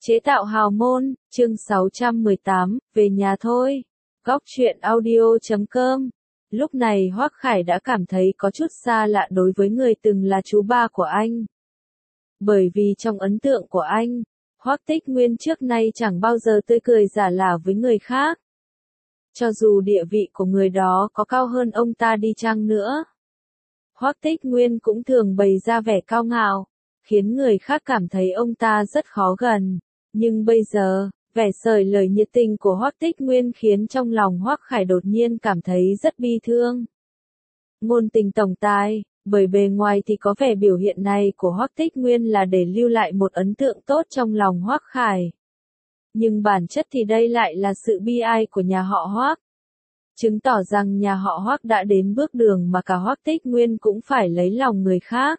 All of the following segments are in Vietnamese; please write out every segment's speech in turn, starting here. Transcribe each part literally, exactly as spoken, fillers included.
Chế tạo hào môn, chương sáu trăm mười tám, về nhà thôi. Góc truyện audio chấm com. Lúc này Hoắc Khải đã cảm thấy có chút xa lạ đối với người từng là chú ba của anh. Bởi vì trong ấn tượng của anh, Hoắc Tích Nguyên trước nay chẳng bao giờ tươi cười giả lả với người khác. Cho dù địa vị của người đó có cao hơn ông ta đi chăng nữa, Hoắc Tích Nguyên cũng thường bày ra vẻ cao ngạo, khiến người khác cảm thấy ông ta rất khó gần. Nhưng bây giờ, vẻ sởi lời nhiệt tình của Hoắc Tích Nguyên khiến trong lòng Hoắc Khải đột nhiên cảm thấy rất bi thương. Ngôn tình tổng tài, bởi bề ngoài thì có vẻ biểu hiện này của Hoắc Tích Nguyên là để lưu lại một ấn tượng tốt trong lòng Hoắc Khải. Nhưng bản chất thì đây lại là sự bi ai của nhà họ Hoắc. Chứng tỏ rằng nhà họ Hoắc đã đến bước đường mà cả Hoắc Tích Nguyên cũng phải lấy lòng người khác.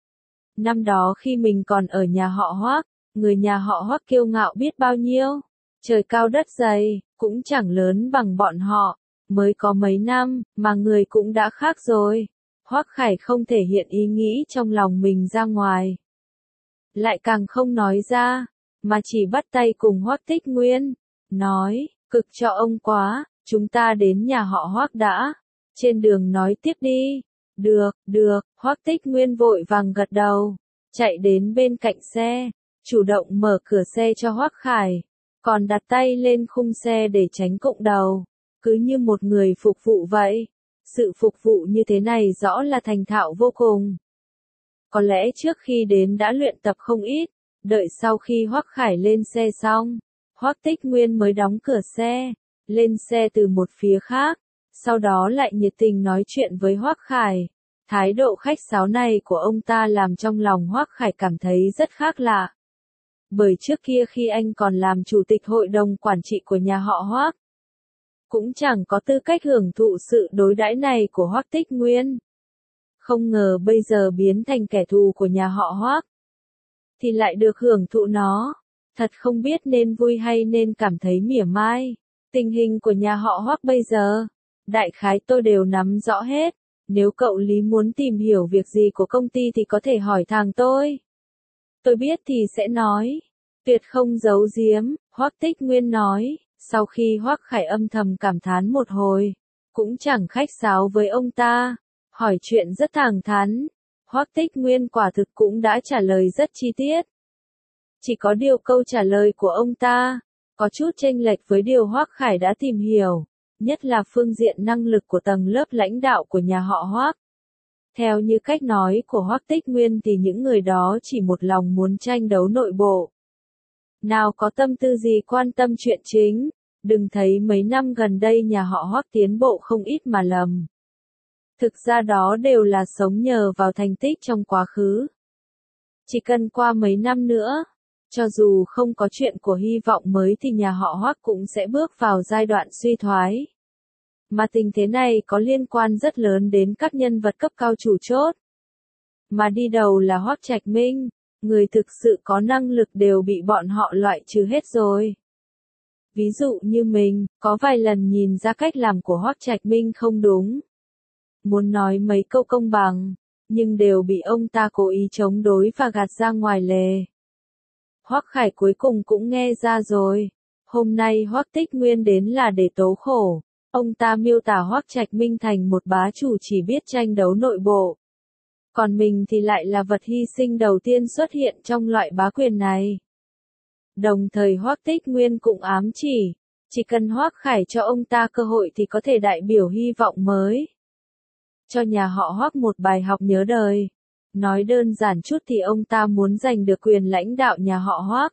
Năm đó khi mình còn ở nhà họ Hoắc, người nhà họ Hoắc kiêu ngạo biết bao nhiêu, trời cao đất dày, cũng chẳng lớn bằng bọn họ, mới có mấy năm, mà người cũng đã khác rồi. Hoắc Khải không thể hiện ý nghĩ trong lòng mình ra ngoài. Lại càng không nói ra, mà chỉ bắt tay cùng Hoắc Tích Nguyên, nói, cực cho ông quá, chúng ta đến nhà họ Hoắc đã, trên đường nói tiếp đi. Được, được, Hoắc Tích Nguyên vội vàng gật đầu, chạy đến bên cạnh xe, chủ động mở cửa xe cho Hoắc Khải, còn đặt tay lên khung xe để tránh cụng đầu, cứ như một người phục vụ vậy. Sự phục vụ như thế này rõ là thành thạo vô cùng. Có lẽ trước khi đến đã luyện tập không ít, đợi sau khi Hoắc Khải lên xe xong, Hoắc Tích Nguyên mới đóng cửa xe, lên xe từ một phía khác, sau đó lại nhiệt tình nói chuyện với Hoắc Khải. Thái độ khách sáo này của ông ta làm trong lòng Hoắc Khải cảm thấy rất khác lạ. Bởi trước kia khi anh còn làm chủ tịch hội đồng quản trị của nhà họ Hoắc, cũng chẳng có tư cách hưởng thụ sự đối đãi này của Hoắc Tích Nguyên. Không ngờ bây giờ biến thành kẻ thù của nhà họ Hoắc, thì lại được hưởng thụ nó. Thật không biết nên vui hay nên cảm thấy mỉa mai. Tình hình của nhà họ Hoắc bây giờ, đại khái tôi đều nắm rõ hết. Nếu cậu Lý muốn tìm hiểu việc gì của công ty thì có thể hỏi thằng tôi. Tôi biết thì sẽ nói. Tuyệt không giấu giếm, Hoắc Tích Nguyên nói. Sau khi Hoắc Khải âm thầm cảm thán một hồi, cũng chẳng khách sáo với ông ta, hỏi chuyện rất thẳng thắn. Hoắc Tích Nguyên quả thực cũng đã trả lời rất chi tiết. Chỉ có điều câu trả lời của ông ta có chút chênh lệch với điều Hoắc Khải đã tìm hiểu, nhất là phương diện năng lực của tầng lớp lãnh đạo của nhà họ Hoắc. Theo như cách nói của Hoắc Tích Nguyên thì những người đó chỉ một lòng muốn tranh đấu nội bộ, nào có tâm tư gì quan tâm chuyện chính. Đừng thấy mấy năm gần đây nhà họ Hoắc tiến bộ không ít mà lầm. Thực ra đó đều là sống nhờ vào thành tích trong quá khứ. Chỉ cần qua mấy năm nữa, cho dù không có chuyện của hy vọng mới thì nhà họ Hoắc cũng sẽ bước vào giai đoạn suy thoái. Mà tình thế này có liên quan rất lớn đến các nhân vật cấp cao chủ chốt. Mà đi đầu là Hoắc Trạch Minh, người thực sự có năng lực đều bị bọn họ loại trừ hết rồi. Ví dụ như mình, có vài lần nhìn ra cách làm của Hoắc Trạch Minh không đúng. Muốn nói mấy câu công bằng, nhưng đều bị ông ta cố ý chống đối và gạt ra ngoài lề. Hoắc Khải cuối cùng cũng nghe ra rồi. Hôm nay Hoắc Tích Nguyên đến là để tố khổ. Ông ta miêu tả Hoắc Trạch Minh thành một bá chủ chỉ biết tranh đấu nội bộ. Còn mình thì lại là vật hy sinh đầu tiên xuất hiện trong loại bá quyền này. Đồng thời Hoắc Tích Nguyên cũng ám chỉ, chỉ cần Hoắc Khải cho ông ta cơ hội thì có thể đại biểu hy vọng mới. Cho nhà họ Hoắc một bài học nhớ đời. Nói đơn giản chút thì ông ta muốn giành được quyền lãnh đạo nhà họ Hoắc.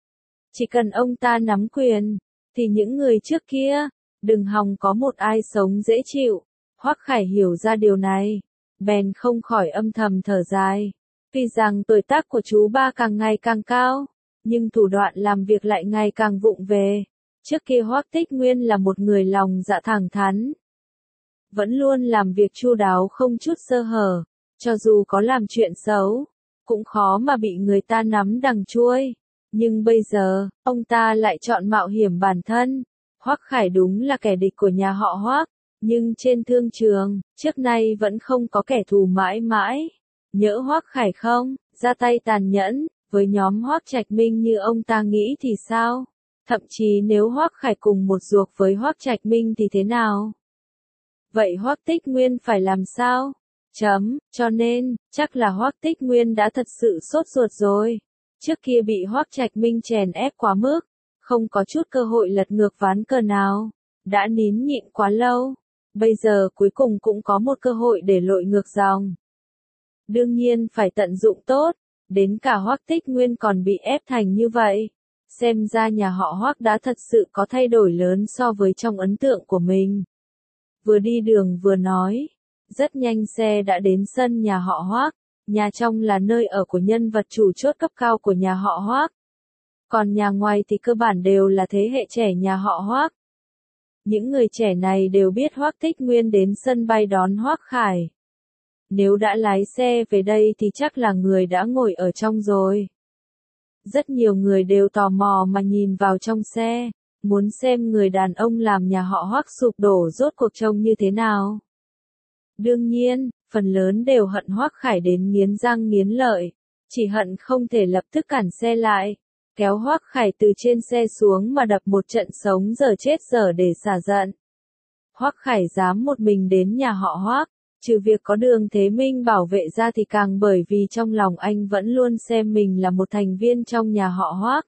Chỉ cần ông ta nắm quyền, thì những người trước kia, đừng hòng có một ai sống dễ chịu. Hoắc Khải hiểu ra điều này, bèn không khỏi âm thầm thở dài. Vì rằng tuổi tác của chú ba càng ngày càng cao, nhưng thủ đoạn làm việc lại ngày càng vụng về. Trước kia Hoắc Tích Nguyên là một người lòng dạ thẳng thắn, vẫn luôn làm việc chu đáo không chút sơ hở, cho dù có làm chuyện xấu, cũng khó mà bị người ta nắm đằng chuôi. Nhưng bây giờ, ông ta lại chọn mạo hiểm bản thân. Hoắc Khải đúng là kẻ địch của nhà họ Hoắc, nhưng trên thương trường, trước nay vẫn không có kẻ thù mãi mãi. Nhỡ Hoắc Khải không ra tay tàn nhẫn, Với nhóm Hoắc Trạch Minh như ông ta nghĩ thì sao? Thậm chí nếu Hoắc Khải cùng một ruột với Hoắc Trạch Minh thì thế nào? Vậy Hoắc Tích Nguyên phải làm sao? Chấm, cho nên, chắc là Hoắc Tích Nguyên đã thật sự sốt ruột rồi. Trước kia bị Hoắc Trạch Minh chèn ép quá mức, không có chút cơ hội lật ngược ván cờ nào, đã nín nhịn quá lâu, bây giờ cuối cùng cũng có một cơ hội để lội ngược dòng. Đương nhiên phải tận dụng tốt, đến cả Hoắc Tích Nguyên còn bị ép thành như vậy. Xem ra nhà họ Hoắc đã thật sự có thay đổi lớn so với trong ấn tượng của mình. Vừa đi đường vừa nói, rất nhanh xe đã đến sân nhà họ Hoắc, nhà trong là nơi ở của nhân vật chủ chốt cấp cao của nhà họ Hoắc. Còn nhà ngoài thì cơ bản đều là thế hệ trẻ nhà họ Hoắc. Những người trẻ này đều biết Hoắc Tích Nguyên đến sân bay đón Hoắc Khải. Nếu đã lái xe về đây thì chắc là người đã ngồi ở trong rồi. Rất nhiều người đều tò mò mà nhìn vào trong xe, muốn xem người đàn ông làm nhà họ Hoắc sụp đổ rốt cuộc trông như thế nào. Đương nhiên, phần lớn đều hận Hoắc Khải đến nghiến răng nghiến lợi, chỉ hận không thể lập tức cản xe lại, kéo Hoắc Khải từ trên xe xuống mà đập một trận sống dở chết dở để xả giận. Hoắc Khải dám một mình đến nhà họ Hoắc, trừ việc có Đường Thế Minh bảo vệ ra thì càng bởi vì trong lòng anh vẫn luôn xem mình là một thành viên trong nhà họ Hoắc.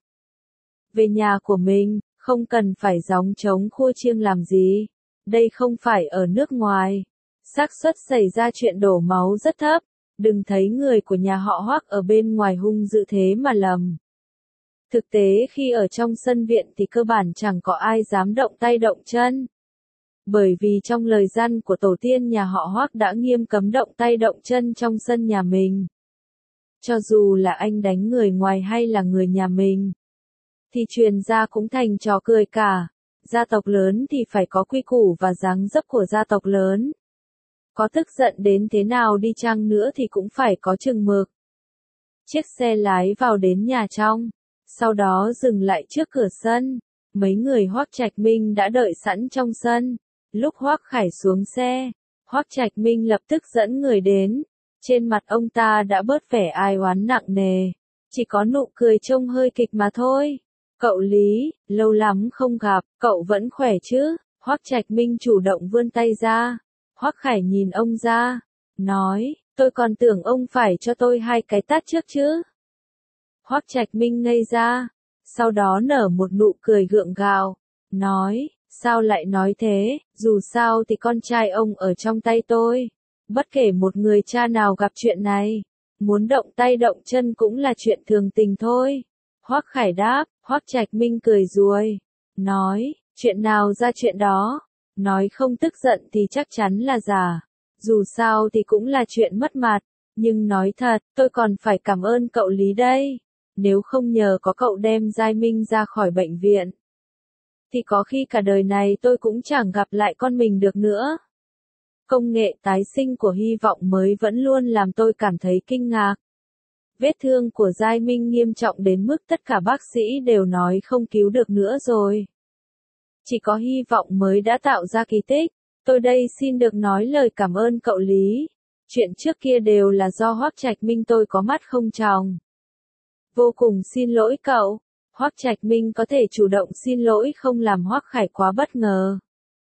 Về nhà của mình, không cần phải gióng trống khua chiêng làm gì, đây không phải ở nước ngoài. Xác suất xảy ra chuyện đổ máu rất thấp, đừng thấy người của nhà họ Hoắc ở bên ngoài hung dữ thế mà lầm. Thực tế khi ở trong sân viện thì cơ bản chẳng có ai dám động tay động chân. Bởi vì trong lời răn của tổ tiên nhà họ Hoắc đã nghiêm cấm động tay động chân trong sân nhà mình. Cho dù là anh đánh người ngoài hay là người nhà mình, thì truyền ra cũng thành trò cười cả. Gia tộc lớn thì phải có quy củ và dáng dấp của gia tộc lớn. Có tức giận đến thế nào đi chăng nữa thì cũng phải có chừng mực. Chiếc xe lái vào đến nhà trong, sau đó dừng lại trước cửa sân. Mấy người Hoắc Trạch Minh đã đợi sẵn trong sân. Lúc Hoắc Khải xuống xe, Hoắc Trạch Minh lập tức dẫn người đến. Trên mặt ông ta đã bớt vẻ ai oán nặng nề, chỉ có nụ cười trông hơi kịch mà thôi. Cậu Lý, lâu lắm không gặp, cậu vẫn khỏe chứ? Hoắc Trạch Minh chủ động vươn tay ra. Hoắc Khải nhìn ông ra, nói, tôi còn tưởng ông phải cho tôi hai cái tát trước chứ. Hoắc Trạch Minh ngây ra, sau đó nở một nụ cười gượng gạo, nói, sao lại nói thế, dù sao thì con trai ông ở trong tay tôi. Bất kể một người cha nào gặp chuyện này, muốn động tay động chân cũng là chuyện thường tình thôi. Hoắc Khải đáp, Hoắc Trạch Minh cười ruồi, nói, chuyện nào ra chuyện đó. Nói không tức giận thì chắc chắn là giả. Dù sao thì cũng là chuyện mất mặt. Nhưng nói thật, tôi còn phải cảm ơn cậu Lý đây. Nếu không nhờ có cậu đem Giai Minh ra khỏi bệnh viện, thì có khi cả đời này tôi cũng chẳng gặp lại con mình được nữa. Công nghệ tái sinh của Hy vọng mới vẫn luôn làm tôi cảm thấy kinh ngạc. Vết thương của Giai Minh nghiêm trọng đến mức tất cả bác sĩ đều nói không cứu được nữa rồi. Chỉ có Hy vọng mới đã tạo ra kỳ tích. Tôi đây xin được nói lời cảm ơn cậu Lý. Chuyện trước kia đều là do Hoắc Trạch Minh tôi có mắt không tròng. Vô cùng xin lỗi cậu. Hoắc Trạch Minh có thể chủ động xin lỗi không làm Hoắc Khải quá bất ngờ.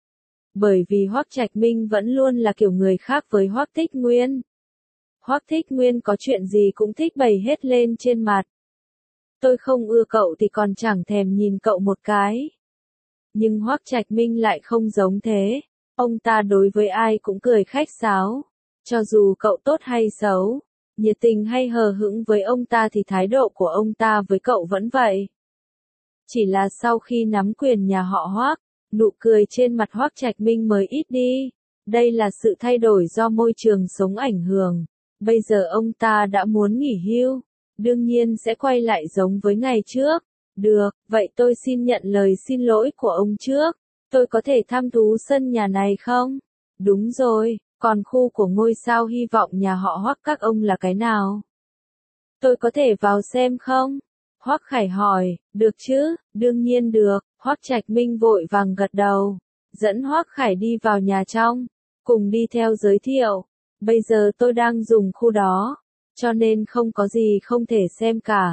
Bởi vì Hoắc Trạch Minh vẫn luôn là kiểu người khác với Hoắc Tích Nguyên. Hoắc Tích Nguyên có chuyện gì cũng thích bày hết lên trên mặt. Tôi không ưa cậu thì còn chẳng thèm nhìn cậu một cái. Nhưng Hoắc Trạch Minh lại không giống thế. Ông ta đối với ai cũng cười khách sáo. Cho dù cậu tốt hay xấu, nhiệt tình hay hờ hững với ông ta thì thái độ của ông ta với cậu vẫn vậy. Chỉ là sau khi nắm quyền nhà họ Hoắc, nụ cười trên mặt Hoắc Trạch Minh mới ít đi. Đây là sự thay đổi do môi trường sống ảnh hưởng. Bây giờ ông ta đã muốn nghỉ hưu, đương nhiên sẽ quay lại giống với ngày trước. Được, vậy tôi xin nhận lời xin lỗi của ông trước. Tôi có thể thăm thú sân nhà này không? Đúng rồi, còn khu của ngôi sao hy vọng nhà họ Hoắc các ông là cái nào? Tôi có thể vào xem không? Hoắc Khải hỏi, được chứ, đương nhiên được. Hoắc Trạch Minh vội vàng gật đầu, dẫn Hoắc Khải đi vào nhà trong, cùng đi theo giới thiệu. Bây giờ tôi đang dùng khu đó, cho nên không có gì không thể xem cả.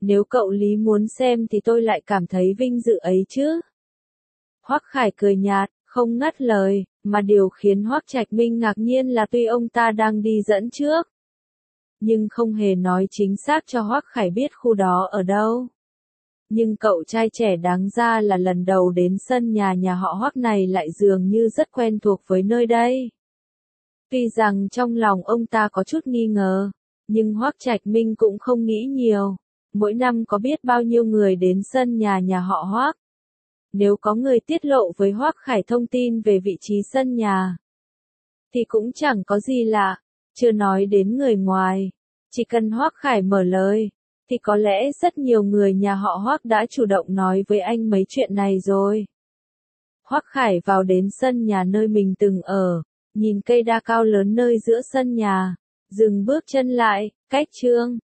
Nếu cậu Lý muốn xem thì tôi lại cảm thấy vinh dự ấy chứ. Hoắc Khải cười nhạt, không ngắt lời, mà điều khiến Hoắc Trạch Minh ngạc nhiên là tuy ông ta đang đi dẫn trước, nhưng không hề nói chính xác cho Hoắc Khải biết khu đó ở đâu. Nhưng cậu trai trẻ đáng ra là lần đầu đến sân nhà nhà họ Hoắc này lại dường như rất quen thuộc với nơi đây. Tuy rằng trong lòng ông ta có chút nghi ngờ, nhưng Hoắc Trạch Minh cũng không nghĩ nhiều. Mỗi năm có biết bao nhiêu người đến sân nhà nhà họ Hoắc. Nếu có người tiết lộ với Hoắc Khải thông tin về vị trí sân nhà, thì cũng chẳng có gì lạ, chưa nói đến người ngoài. Chỉ cần Hoắc Khải mở lời, thì có lẽ rất nhiều người nhà họ Hoắc đã chủ động nói với anh mấy chuyện này rồi. Hoắc Khải vào đến sân nhà nơi mình từng ở, nhìn cây đa cao lớn nơi giữa sân nhà, dừng bước chân lại, cách Trương